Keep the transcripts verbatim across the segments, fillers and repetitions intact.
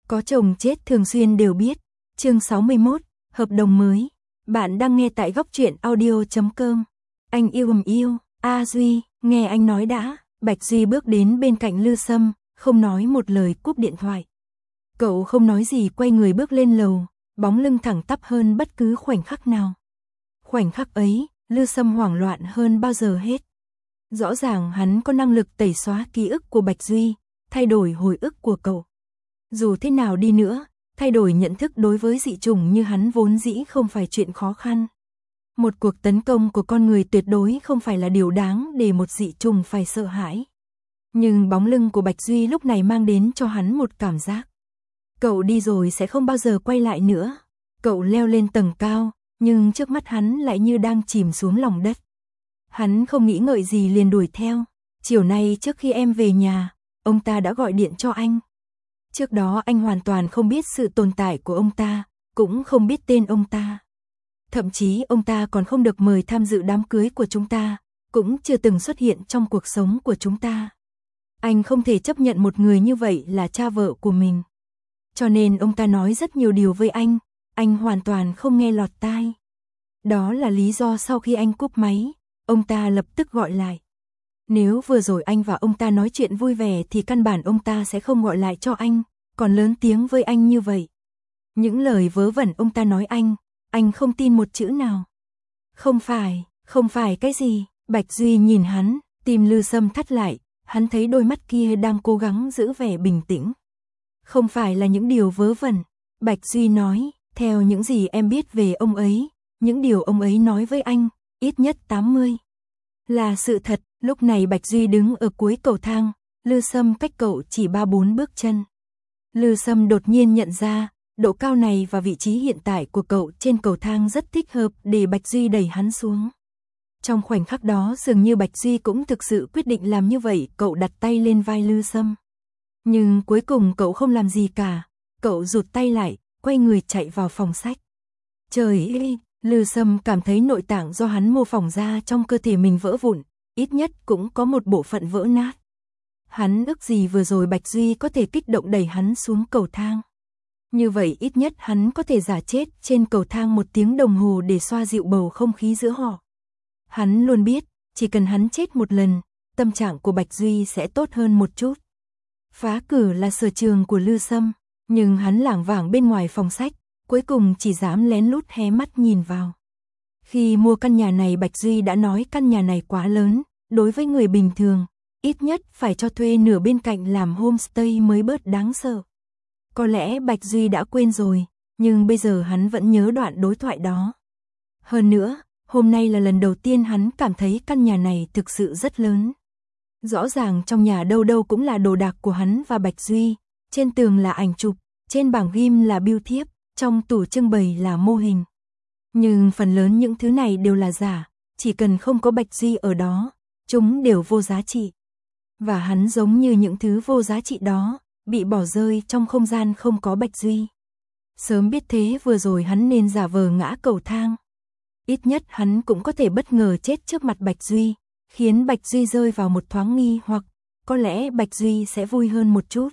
Có chồng chết thường xuyên đều biết. Chương sáu mươi mốt, hợp đồng mới. Bạn đang nghe tại góc truyện audio chấm com. Anh yêu ầm yêu, A Duy, nghe anh nói đã. Bạch Duy bước đến bên cạnh Lư Sâm, không nói một lời cúp điện thoại. Cậu không nói gì quay người bước lên lầu, bóng lưng thẳng tắp hơn bất cứ khoảnh khắc nào. Khoảnh khắc ấy, Lư Sâm hoảng loạn hơn bao giờ hết. Rõ ràng hắn có năng lực tẩy xóa ký ức của Bạch Duy, thay đổi hồi ức của cậu. Dù thế nào đi nữa, thay đổi nhận thức đối với dị chủng như hắn vốn dĩ không phải chuyện khó khăn. Một cuộc tấn công của con người tuyệt đối không phải là điều đáng để một dị chủng phải sợ hãi. Nhưng bóng lưng của Bạch Duy lúc này mang đến cho hắn một cảm giác. Cậu đi rồi sẽ không bao giờ quay lại nữa. Cậu leo lên tầng cao, nhưng trước mắt hắn lại như đang chìm xuống lòng đất. Hắn không nghĩ ngợi gì liền đuổi theo. Chiều nay trước khi em về nhà, ông ta đã gọi điện cho anh. Trước đó anh hoàn toàn không biết sự tồn tại của ông ta, cũng không biết tên ông ta. Thậm chí ông ta còn không được mời tham dự đám cưới của chúng ta, cũng chưa từng xuất hiện trong cuộc sống của chúng ta. Anh không thể chấp nhận một người như vậy là cha vợ của mình. Cho nên ông ta nói rất nhiều điều với anh, anh hoàn toàn không nghe lọt tai. Đó là lý do sau khi anh cúp máy, ông ta lập tức gọi lại. Nếu vừa rồi anh và ông ta nói chuyện vui vẻ thì căn bản ông ta sẽ không gọi lại cho anh, còn lớn tiếng với anh như vậy. Những lời vớ vẩn ông ta nói anh, anh không tin một chữ nào. Không phải, không phải cái gì, Bạch Duy nhìn hắn, tim Lư Sâm thắt lại, hắn thấy đôi mắt kia đang cố gắng giữ vẻ bình tĩnh. Không phải là những điều vớ vẩn, Bạch Duy nói, theo những gì em biết về ông ấy, những điều ông ấy nói với anh, ít nhất tám mươi. Là sự thật, lúc này Bạch Duy đứng ở cuối cầu thang, Lư Sâm cách cậu chỉ ba bốn bước chân. Lư Sâm đột nhiên nhận ra, độ cao này và vị trí hiện tại của cậu trên cầu thang rất thích hợp để Bạch Duy đẩy hắn xuống. Trong khoảnh khắc đó dường như Bạch Duy cũng thực sự quyết định làm như vậy, cậu đặt tay lên vai Lư Sâm. Nhưng cuối cùng cậu không làm gì cả, cậu rụt tay lại, quay người chạy vào phòng sách. Trời ơi, Lư Sâm cảm thấy nội tạng do hắn mô phỏng ra trong cơ thể mình vỡ vụn, ít nhất cũng có một bộ phận vỡ nát. Hắn ước gì vừa rồi Bạch Duy có thể kích động đẩy hắn xuống cầu thang. Như vậy ít nhất hắn có thể giả chết trên cầu thang một tiếng đồng hồ để xoa dịu bầu không khí giữa họ. Hắn luôn biết, chỉ cần hắn chết một lần, tâm trạng của Bạch Duy sẽ tốt hơn một chút. Phá cử là sở trường của Lư Sâm, nhưng hắn lảng vảng bên ngoài phòng sách, cuối cùng chỉ dám lén lút hé mắt nhìn vào. Khi mua căn nhà này Bạch Duy đã nói căn nhà này quá lớn, đối với người bình thường, ít nhất phải cho thuê nửa bên cạnh làm homestay mới bớt đáng sợ. Có lẽ Bạch Duy đã quên rồi, nhưng bây giờ hắn vẫn nhớ đoạn đối thoại đó. Hơn nữa, hôm nay là lần đầu tiên hắn cảm thấy căn nhà này thực sự rất lớn. Rõ ràng trong nhà đâu đâu cũng là đồ đạc của hắn và Bạch Duy, trên tường là ảnh chụp, trên bảng ghim là bưu thiếp, trong tủ trưng bày là mô hình. Nhưng phần lớn những thứ này đều là giả, chỉ cần không có Bạch Duy ở đó, chúng đều vô giá trị. Và hắn giống như những thứ vô giá trị đó, bị bỏ rơi trong không gian không có Bạch Duy. Sớm biết thế vừa rồi hắn nên giả vờ ngã cầu thang. Ít nhất hắn cũng có thể bất ngờ chết trước mặt Bạch Duy, khiến Bạch Duy rơi vào một thoáng nghi hoặc, có lẽ Bạch Duy sẽ vui hơn một chút.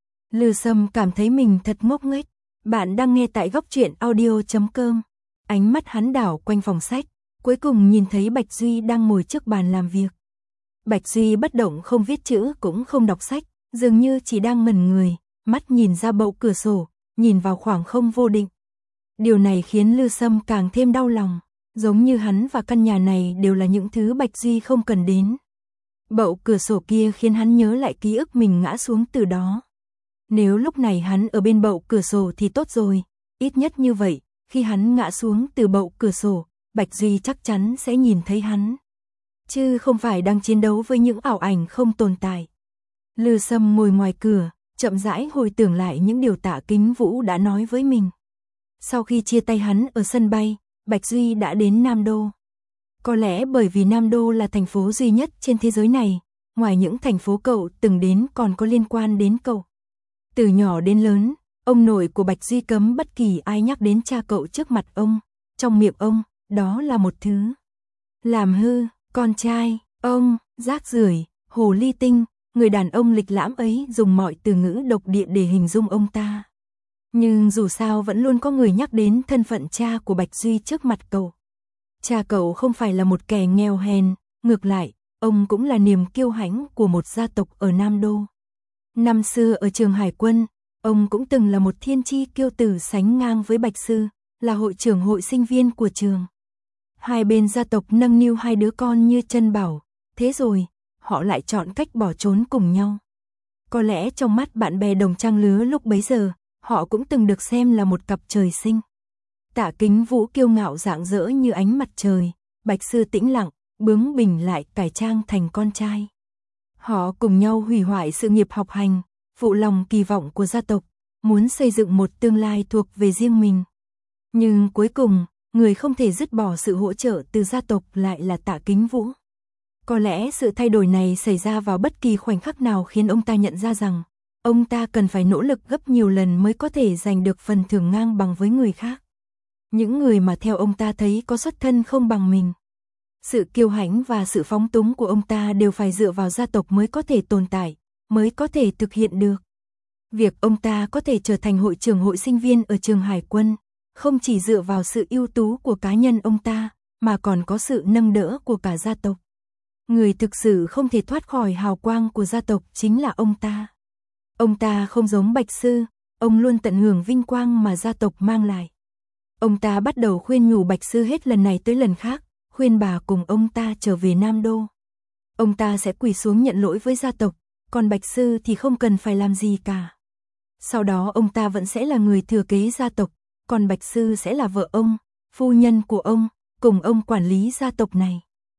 Lư Sâm cảm thấy mình thật ngốc nghếch. Bạn đang nghe tại góc truyện audio chấm com. Ánh mắt hắn đảo quanh phòng sách, cuối cùng nhìn thấy Bạch Duy đang ngồi trước bàn làm việc. Bạch Duy bất động không viết chữ cũng không đọc sách, dường như chỉ đang ngẩn người, mắt nhìn ra bậu cửa sổ, nhìn vào khoảng không vô định. Điều này khiến Lư Sâm càng thêm đau lòng, giống như hắn và căn nhà này đều là những thứ Bạch Duy không cần đến. Bậu cửa sổ kia khiến hắn nhớ lại ký ức mình ngã xuống từ đó. Nếu lúc này hắn ở bên bậu cửa sổ thì tốt rồi, ít nhất như vậy, khi hắn ngã xuống từ bậu cửa sổ, Bạch Duy chắc chắn sẽ nhìn thấy hắn. Chứ không phải đang chiến đấu với những ảo ảnh không tồn tại. Lư Sâm ngồi ngoài cửa, chậm rãi hồi tưởng lại những điều Tạ Kính Vũ đã nói với mình. Sau khi chia tay hắn ở sân bay, Bạch Duy đã đến Nam Đô. Có lẽ bởi vì Nam Đô là thành phố duy nhất trên thế giới này, ngoài những thành phố cậu từng đến còn có liên quan đến cậu. Từ nhỏ đến lớn, ông nội của Bạch Duy cấm bất kỳ ai nhắc đến cha cậu trước mặt ông, trong miệng ông, đó là một thứ làm hư, con trai, ông, rác rưởi, hồ ly tinh, người đàn ông lịch lãm ấy dùng mọi từ ngữ độc địa để hình dung ông ta. Nhưng dù sao vẫn luôn có người nhắc đến thân phận cha của Bạch Duy trước mặt cậu. Cha cậu không phải là một kẻ nghèo hèn, ngược lại, ông cũng là niềm kiêu hãnh của một gia tộc ở Nam Đô. Năm xưa ở trường Hải quân, ông cũng từng là một thiên chi kiêu tử sánh ngang với Bạch Sư, là hội trưởng hội sinh viên của trường. Hai bên gia tộc nâng niu hai đứa con như chân bảo, thế rồi, họ lại chọn cách bỏ trốn cùng nhau. Có lẽ trong mắt bạn bè đồng trang lứa lúc bấy giờ, họ cũng từng được xem là một cặp trời sinh. Tạ Kính Vũ kiêu ngạo rạng rỡ như ánh mặt trời, Bạch Sư tĩnh lặng, bướng bỉnh lại cải trang thành con trai. Họ cùng nhau hủy hoại sự nghiệp học hành, phụ lòng kỳ vọng của gia tộc, muốn xây dựng một tương lai thuộc về riêng mình. Nhưng cuối cùng, người không thể dứt bỏ sự hỗ trợ từ gia tộc lại là Tạ Kính Vũ. Có lẽ sự thay đổi này xảy ra vào bất kỳ khoảnh khắc nào khiến ông ta nhận ra rằng, ông ta cần phải nỗ lực gấp nhiều lần mới có thể giành được phần thưởng ngang bằng với người khác. Những người mà theo ông ta thấy có xuất thân không bằng mình. Sự kiêu hãnh và sự phóng túng của ông ta đều phải dựa vào gia tộc mới có thể tồn tại, mới có thể thực hiện được. Việc ông ta có thể trở thành hội trưởng hội sinh viên ở trường Hải quân, không chỉ dựa vào sự ưu tú của cá nhân ông ta, mà còn có sự nâng đỡ của cả gia tộc. Người thực sự không thể thoát khỏi hào quang của gia tộc chính là ông ta. Ông ta không giống Bạch Sư, ông luôn tận hưởng vinh quang mà gia tộc mang lại. Ông ta bắt đầu khuyên nhủ Bạch Sư hết lần này tới lần khác, khuyên bà cùng ông ta trở về Nam Đô. Ông ta sẽ quỳ xuống nhận lỗi với gia tộc, còn Bạch Sư thì không cần phải làm gì cả. Sau đó ông ta vẫn sẽ là người thừa kế gia tộc, còn Bạch Sư sẽ là vợ ông, phu nhân của ông, cùng ông quản lý gia tộc này.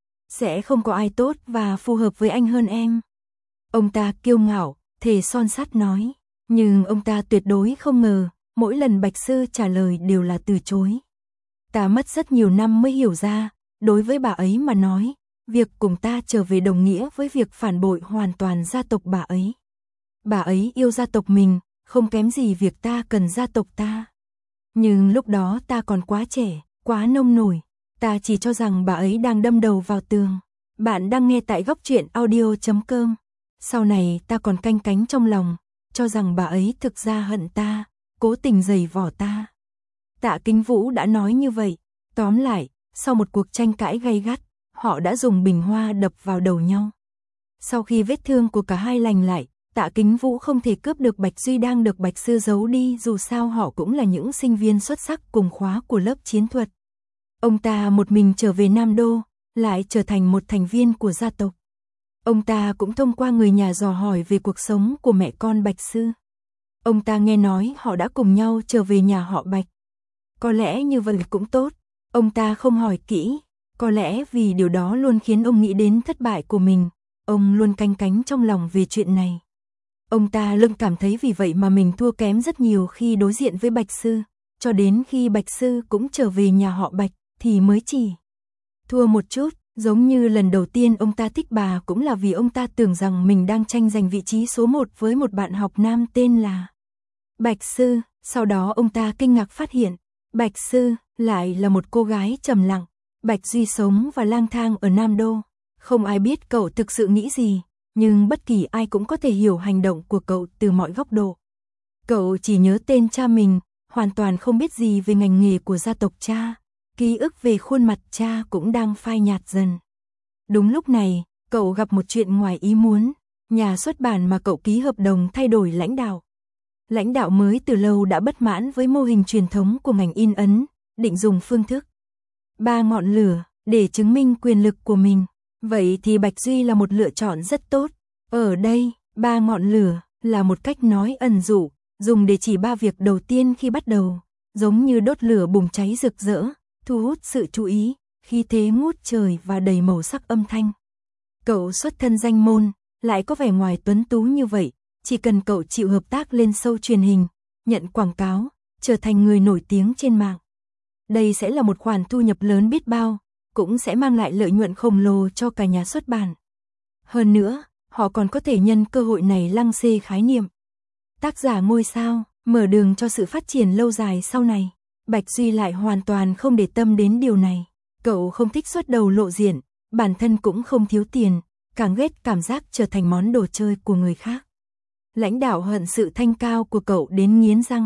Sẽ không có ai tốt và phù hợp với anh hơn em. Ông ta kiêu ngạo, thề son sắt nói, nhưng ông ta tuyệt đối không ngờ, mỗi lần Bạch Sư trả lời đều là từ chối. Ta mất rất nhiều năm mới hiểu ra, đối với bà ấy mà nói, việc cùng ta trở về đồng nghĩa với việc phản bội hoàn toàn gia tộc bà ấy. Bà ấy yêu gia tộc mình, không kém gì việc ta cần gia tộc ta. Nhưng lúc đó ta còn quá trẻ, quá nông nổi, ta chỉ cho rằng bà ấy đang đâm đầu vào tường. Bạn đang nghe tại góc truyện audio chấm com. Sau này ta còn canh cánh trong lòng, cho rằng bà ấy thực ra hận ta, cố tình giày vò ta. Tạ Kính Vũ đã nói như vậy. Tóm lại, sau một cuộc tranh cãi gay gắt, họ đã dùng bình hoa đập vào đầu nhau. Sau khi vết thương của cả hai lành lại, Tạ Kính Vũ không thể cướp được Bạch Duy đang được Bạch Sư giấu đi, dù sao họ cũng là những sinh viên xuất sắc cùng khóa của lớp chiến thuật. Ông ta một mình trở về Nam Đô, lại trở thành một thành viên của gia tộc. Ông ta cũng thông qua người nhà dò hỏi về cuộc sống của mẹ con Bạch Sư. Ông ta nghe nói họ đã cùng nhau trở về nhà họ Bạch. Có lẽ như vậy cũng tốt, ông ta không hỏi kỹ, có lẽ vì điều đó luôn khiến ông nghĩ đến thất bại của mình, ông luôn canh cánh trong lòng về chuyện này. Ông ta luôn cảm thấy vì vậy mà mình thua kém rất nhiều khi đối diện với Bạch Sư, cho đến khi Bạch Sư cũng trở về nhà họ Bạch, thì mới chỉ thua một chút, giống như lần đầu tiên ông ta thích bà cũng là vì ông ta tưởng rằng mình đang tranh giành vị trí số một với một bạn học nam tên là Bạch Sư, sau đó ông ta kinh ngạc phát hiện, Bạch Sư lại là một cô gái trầm lặng. Bạch Duy sống và lang thang ở Nam Đô, không ai biết cậu thực sự nghĩ gì, nhưng bất kỳ ai cũng có thể hiểu hành động của cậu từ mọi góc độ. Cậu chỉ nhớ tên cha mình, hoàn toàn không biết gì về ngành nghề của gia tộc cha, ký ức về khuôn mặt cha cũng đang phai nhạt dần. Đúng lúc này, cậu gặp một chuyện ngoài ý muốn, nhà xuất bản mà cậu ký hợp đồng thay đổi lãnh đạo. Lãnh đạo mới từ lâu đã bất mãn với mô hình truyền thống của ngành in ấn, định dùng phương thức ba ngọn lửa để chứng minh quyền lực của mình. Vậy thì Bạch Duy là một lựa chọn rất tốt. Ở đây, ba ngọn lửa là một cách nói ẩn dụ, dùng để chỉ ba việc đầu tiên khi bắt đầu, giống như đốt lửa bùng cháy rực rỡ, thu hút sự chú ý, khí thế ngút trời và đầy màu sắc âm thanh. Cậu xuất thân danh môn, lại có vẻ ngoài tuấn tú như vậy, chỉ cần cậu chịu hợp tác lên show truyền hình, nhận quảng cáo, trở thành người nổi tiếng trên mạng. Đây sẽ là một khoản thu nhập lớn biết bao, cũng sẽ mang lại lợi nhuận khổng lồ cho cả nhà xuất bản. Hơn nữa, họ còn có thể nhân cơ hội này lăng xê khái niệm tác giả ngôi sao, mở đường cho sự phát triển lâu dài sau này. Bạch Duy lại hoàn toàn không để tâm đến điều này. Cậu không thích xuất đầu lộ diện, bản thân cũng không thiếu tiền, càng ghét cảm giác trở thành món đồ chơi của người khác. Lãnh đạo hận sự thanh cao của cậu đến nghiến răng.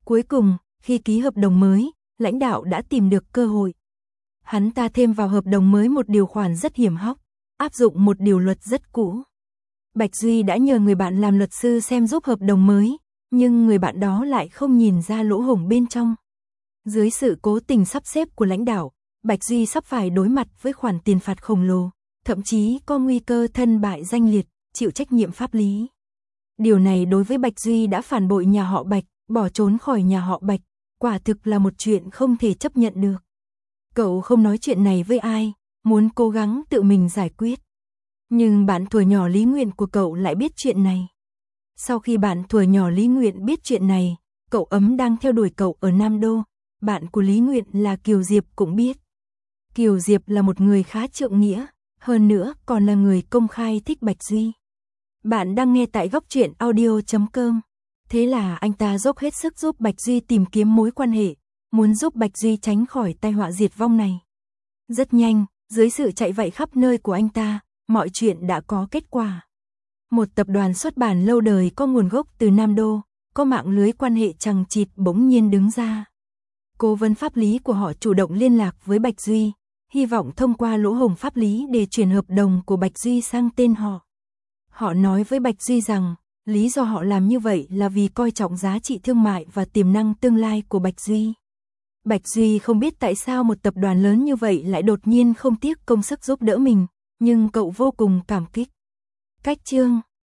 Cuối cùng, khi ký hợp đồng mới, lãnh đạo đã tìm được cơ hội. Hắn ta thêm vào hợp đồng mới một điều khoản rất hiểm hóc, áp dụng một điều luật rất cũ. Bạch Duy đã nhờ người bạn làm luật sư xem giúp hợp đồng mới, nhưng người bạn đó lại không nhìn ra lỗ hổng bên trong. Dưới sự cố tình sắp xếp của lãnh đạo, Bạch Duy sắp phải đối mặt với khoản tiền phạt khổng lồ, thậm chí có nguy cơ thân bại danh liệt, chịu trách nhiệm pháp lý. Điều này đối với Bạch Duy đã phản bội nhà họ Bạch, bỏ trốn khỏi nhà họ Bạch, quả thực là một chuyện không thể chấp nhận được. Cậu không nói chuyện này với ai, muốn cố gắng tự mình giải quyết. Nhưng bạn thuở nhỏ Lý Nguyện của cậu lại biết chuyện này. Sau khi bạn thuở nhỏ Lý Nguyện biết chuyện này, cậu ấm đang theo đuổi cậu ở Nam Đô, bạn của Lý Nguyện là Kiều Diệp cũng biết. Kiều Diệp là một người khá trượng nghĩa, hơn nữa còn là người công khai thích Bạch Duy. Bạn đang nghe tại góc truyện audio chấm com. Thế là anh ta dốc hết sức giúp Bạch Duy tìm kiếm mối quan hệ, muốn giúp Bạch Duy tránh khỏi tai họa diệt vong này. Rất nhanh, dưới sự chạy vạy khắp nơi của anh ta, mọi chuyện đã có kết quả. Một tập đoàn xuất bản lâu đời có nguồn gốc từ Nam Đô, có mạng lưới quan hệ chằng chịt bỗng nhiên đứng ra. Cố vấn pháp lý của họ chủ động liên lạc với Bạch Duy, hy vọng thông qua lỗ hổng pháp lý để chuyển hợp đồng của Bạch Duy sang tên họ. Họ nói với Bạch Duy rằng, lý do họ làm như vậy là vì coi trọng giá trị thương mại và tiềm năng tương lai của Bạch Duy. Bạch Duy không biết tại sao một tập đoàn lớn như vậy lại đột nhiên không tiếc công sức giúp đỡ mình, nhưng cậu vô cùng cảm kích. Cách chương